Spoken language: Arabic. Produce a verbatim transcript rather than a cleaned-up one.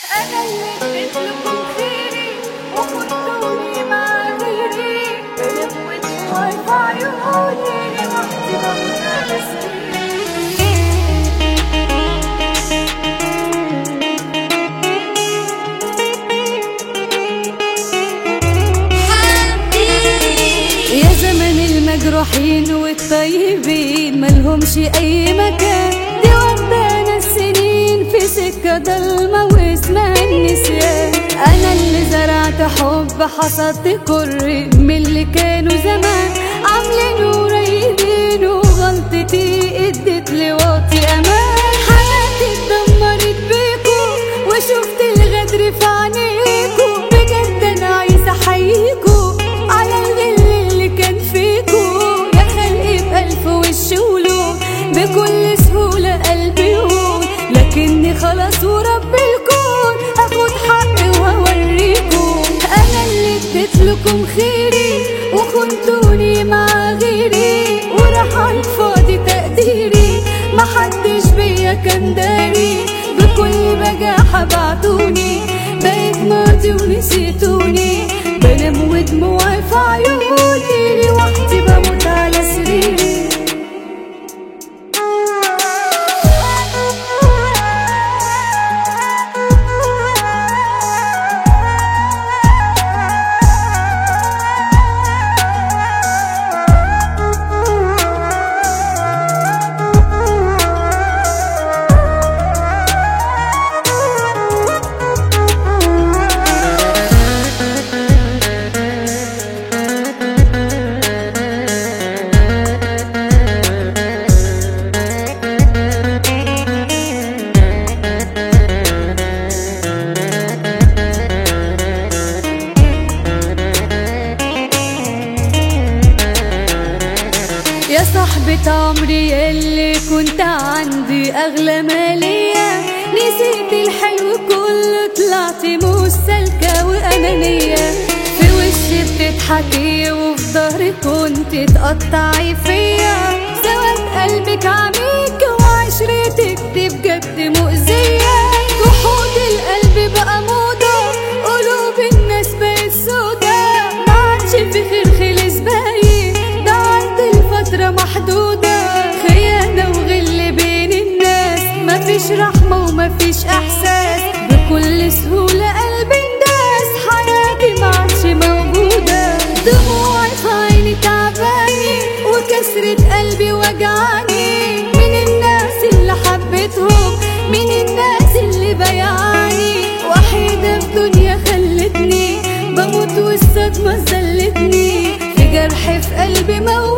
أنا اللي اديت لكم خيري وخدتوني مع غيري، بلمت في عيوني لوحدي بموت على يا زمن المجروحين والطيبين ملهمش أي مكان، دي ودانا السنين في سكة ضلمة واسمها النسيان. أنا اللي زرعت حب حصدت كر من اللي كانوا زمان عاملين قريبين، وغلطتي ادت لواطي أمان. حياتي اتدمرت بيكو وشفت الغدر في عينيكو، بجد أنا عايزة أحييكو على الغل اللي كان فيكو. يا خلقي بألف وش ولون بكل سهولة قلبي يهون، لكني خلاص ورب الكون هاخد حقي وهوريكم. أنا اللي اديت لكم خيري وخنتوني مع غيري، وراح عالفاضي تقديري محدش بيا كان داري. بكل بجاحة بعتوني بقيت ماضي ونسيتوني، بنام ودموعي في عيوني لوحدي بموت على سريري. يا صاحبة عمري اللي كنت عندي أغلى مالية، نسيت الحلو كله طلعتي مش سالكة وأنانية. في وشي بتضحكي وفي ظهري كنت تقطعي فيا، سواد قلبك عميك وعشرتك دي بجد مؤذية. جحود القلب بقى موضة، قلوب الناس بقت سودا، معادش في خير خلص باين، ضاعت الفترة محدودة. خيانة وغل بين الناس، مفيش رحمة ومفيش إحساس، بكل سهولة قلبي انداس، حياتي معادش موجودة. دموعي في عيني تعباني وكسرة قلبي وجعاني، من الناس اللي حبيتهم من الناس اللي بيعاني. وحيدة في دنيا خلتني بموت والصدمة زلتني، في جرح في قلبي موت